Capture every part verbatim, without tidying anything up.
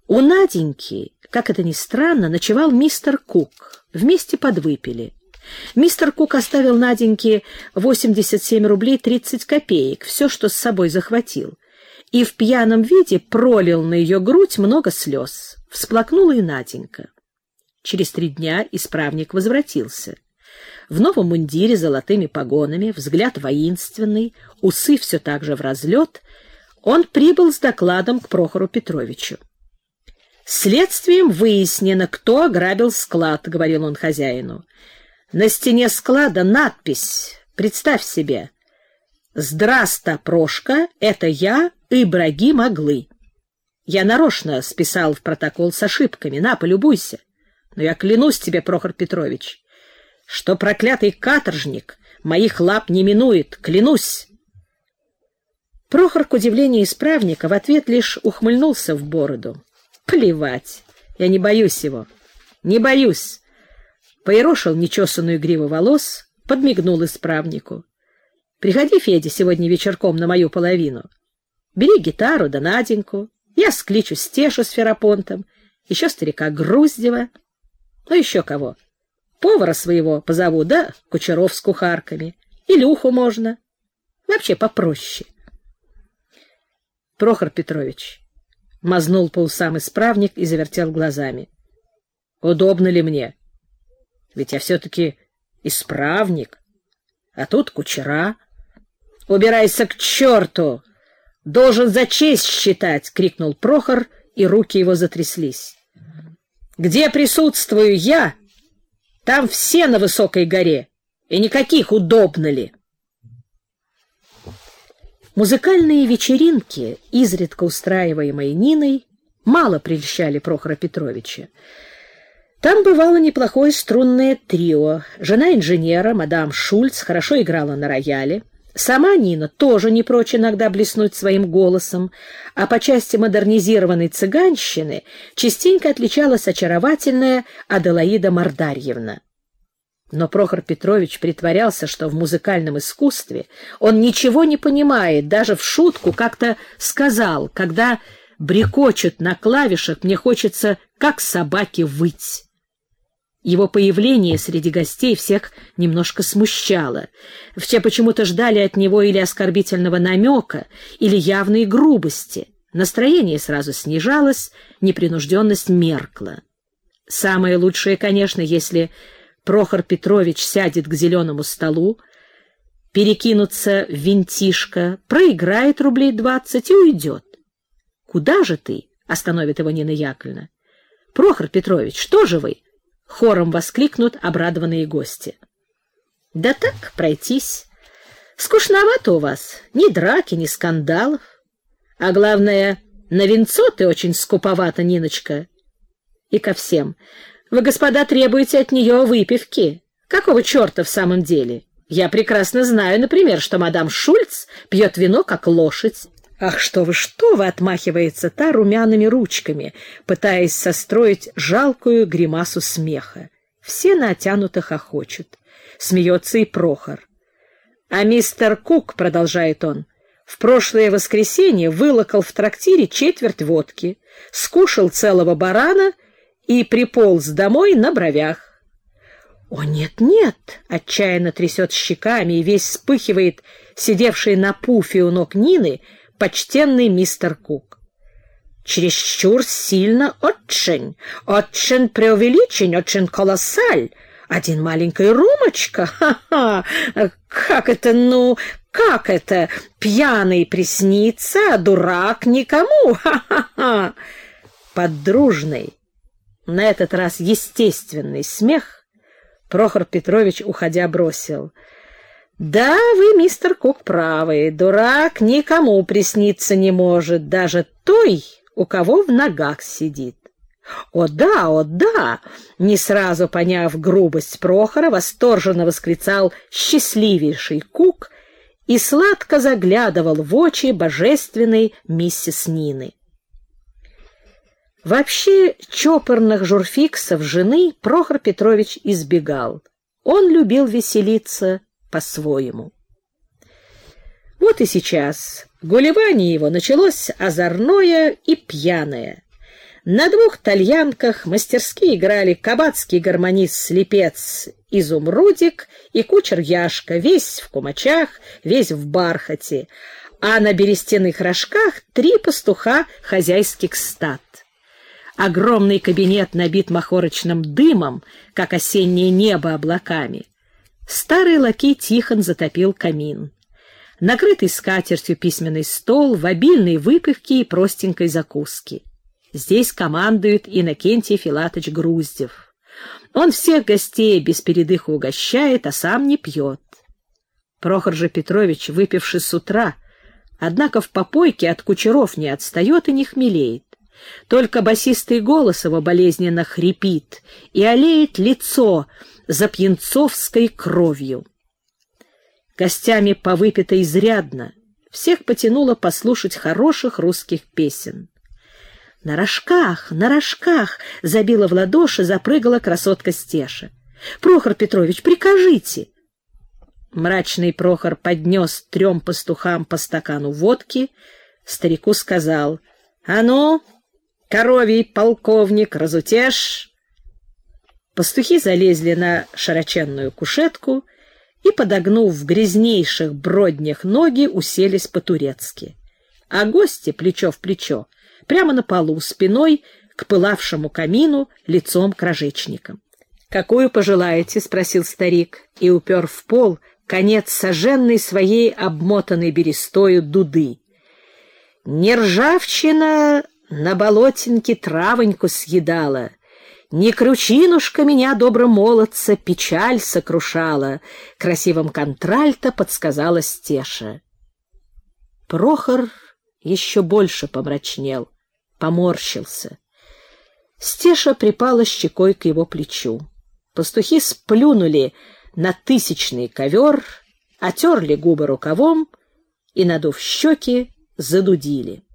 У Наденьки, как это ни странно, ночевал мистер Кук. Вместе подвыпили. Мистер Кук оставил Наденьке восемьдесят семь рублей тридцать копеек, все, что с собой захватил, и в пьяном виде пролил на ее грудь много слез. Всплакнула и Наденька. Через три дня исправник возвратился. В новом мундире с золотыми погонами, взгляд воинственный, усы все так же в разлет, он прибыл с докладом к Прохору Петровичу. «Следствием выяснено, кто ограбил склад», — говорил он хозяину. «На стене склада надпись, представь себе: «Здраста, Прошка, это я, Ибрагим Оглы». Я нарочно списал в протокол с ошибками, на, полюбуйся. Но я клянусь тебе, Прохор Петрович, что проклятый каторжник моих лап не минует, клянусь». Прохор, к удивлению исправника, в ответ лишь ухмыльнулся в бороду. «Плевать, я не боюсь его, не боюсь». Поерошил нечесанную гриву волос, подмигнул исправнику. «Приходи, Федя, сегодня вечерком на мою половину. Бери гитару да Наденьку, я скличу Стешу с Ферапонтом, еще старика Груздева, ну еще кого. Повара своего позову, да кучеров с кухарками. Илюху можно. Вообще попроще». Прохор Петрович мазнул по усам исправник и завертел глазами. «Удобно ли мне? Ведь я все-таки исправник, а тут кучера». «Убирайся к черту! Должен за честь считать!» — крикнул Прохор, и руки его затряслись. «Где присутствую я, там все на высокой горе, и никаких удобно ли». Музыкальные вечеринки, изредка устраиваемые Ниной, мало прельщали Прохора Петровича. Там бывало неплохое струнное трио. Жена инженера, мадам Шульц, хорошо играла на рояле. Сама Нина тоже не прочь иногда блеснуть своим голосом, а по части модернизированной цыганщины частенько отличалась очаровательная Аделаида Мордарьевна. Но Прохор Петрович притворялся, что в музыкальном искусстве он ничего не понимает, даже в шутку как-то сказал: «Когда брекочут на клавишах, мне хочется, как собаке, выть». Его появление среди гостей всех немножко смущало. Все почему-то ждали от него или оскорбительного намека, или явной грубости. Настроение сразу снижалось, непринужденность меркла. Самое лучшее, конечно, если Прохор Петрович сядет к зеленому столу, перекинутся в винтишко, проиграет рублей двадцать и уйдет. «Куда же ты?» — остановит его Нина Яковлевна. «Прохор Петрович, что же вы?» — хором воскликнут обрадованные гости. «Да так, пройтись. Скучновато у вас. Ни драки, ни скандалов. А главное, на винцо ты очень скуповата, Ниночка. И ко всем. Вы, господа, требуете от нее выпивки. Какого черта в самом деле? Я прекрасно знаю, например, что мадам Шульц пьет вино, как лошадь». «Ах, что вы, что вы!» — отмахивается та румяными ручками, пытаясь состроить жалкую гримасу смеха. Все натянуто хохочут. Смеется и Прохор. «А мистер Кук, — продолжает он, — в прошлое воскресенье вылокал в трактире четверть водки, скушал целого барана и приполз домой на бровях». «О, нет-нет!» — отчаянно трясет щеками и весь вспыхивает сидевший на пуфе у ног Нины почтенный мистер Кук. «Чересчур сильно, очень, очень преувеличен, очень колоссаль. Один маленькая рюмочка, ха-ха! Как это, ну, как это? Пьяный приснится, а дурак никому, ха-ха-ха!» Под дружный, на этот раз естественный смех Прохор Петрович, уходя, бросил: «Да, вы, мистер Кук, правы. Дурак никому присниться не может, даже той, у кого в ногах сидит». «О да, о да!» — не сразу поняв грубость Прохора, восторженно восклицал счастливейший Кук и сладко заглядывал в очи божественной миссис Нины. Вообще чопорных журфиксов жены Прохор Петрович избегал. Он любил веселиться по-своему. Вот и сейчас гулевание его началось озорное и пьяное. На двух тальянках мастерски играли кабацкий гармонист-слепец Изумрудик и кучер Яшка, весь в кумачах, весь в бархате, а на берестяных рожках три пастуха хозяйских стад. Огромный кабинет набит махорочным дымом, как осеннее небо облаками. Старый лакей Тихон затопил камин. Накрытый скатертью письменный стол в обильной выпивке и простенькой закуске. Здесь командует Иннокентий Филатыч Груздев. Он всех гостей без передыха угощает, а сам не пьет. Прохор же Петрович, выпивший с утра, однако в попойке от кучеров не отстает и не хмелеет. Только басистый голос его болезненно хрипит и олеет лицо запьянцовской кровью. Гостями повыпито изрядно, всех потянуло послушать хороших русских песен. На рожках, на рожках забила в ладоши, запрыгала красотка Стеша. Прохор Петрович, прикажите. Мрачный Прохор поднес трем пастухам по стакану водки, старику сказал: «А ну, коровий полковник, разутешь!» Пастухи залезли на широченную кушетку и, подогнув в грязнейших броднях ноги, уселись по-турецки. А гости плечо в плечо прямо на полу, спиной к пылавшему камину, лицом к рожечникам. «Какую пожелаете?» — спросил старик и упер в пол конец сожженной своей обмотанной берестою дуды. «Не ржавчина на болотинке травоньку съедала, не кручинушка меня, добро молодца, печаль сокрушала», — красивым контральто подсказала Стеша. Прохор еще больше помрачнел, поморщился. Стеша припала щекой к его плечу. Пастухи сплюнули на тысячный ковер, отерли губы рукавом и, надув щеки, задудили.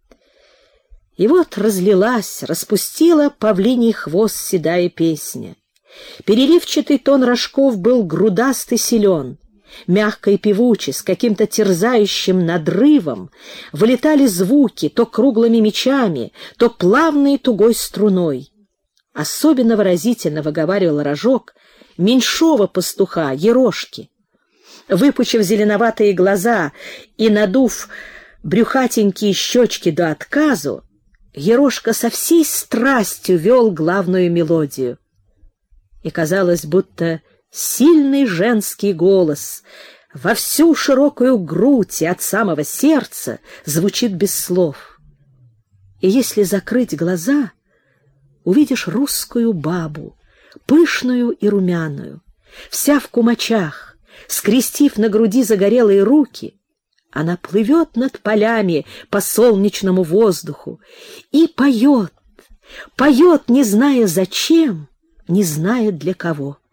И вот разлилась, распустила павлиний хвост седая песня. Переливчатый тон рожков был грудастый силен. Мягко и певуче, с каким-то терзающим надрывом, вылетали звуки то круглыми мечами, то плавной тугой струной. Особенно выразительно выговаривал рожок меньшого пастуха, Ерошки. Выпучив зеленоватые глаза и надув брюхатенькие щечки до отказу, Ерошка со всей страстью вел главную мелодию. И казалось, будто сильный женский голос во всю широкую грудь и от самого сердца звучит без слов. И если закрыть глаза, увидишь русскую бабу, пышную и румяную, вся в кумачах, скрестив на груди загорелые руки, она плывет над полями по солнечному воздуху и поет, поет, не зная зачем, не зная для кого.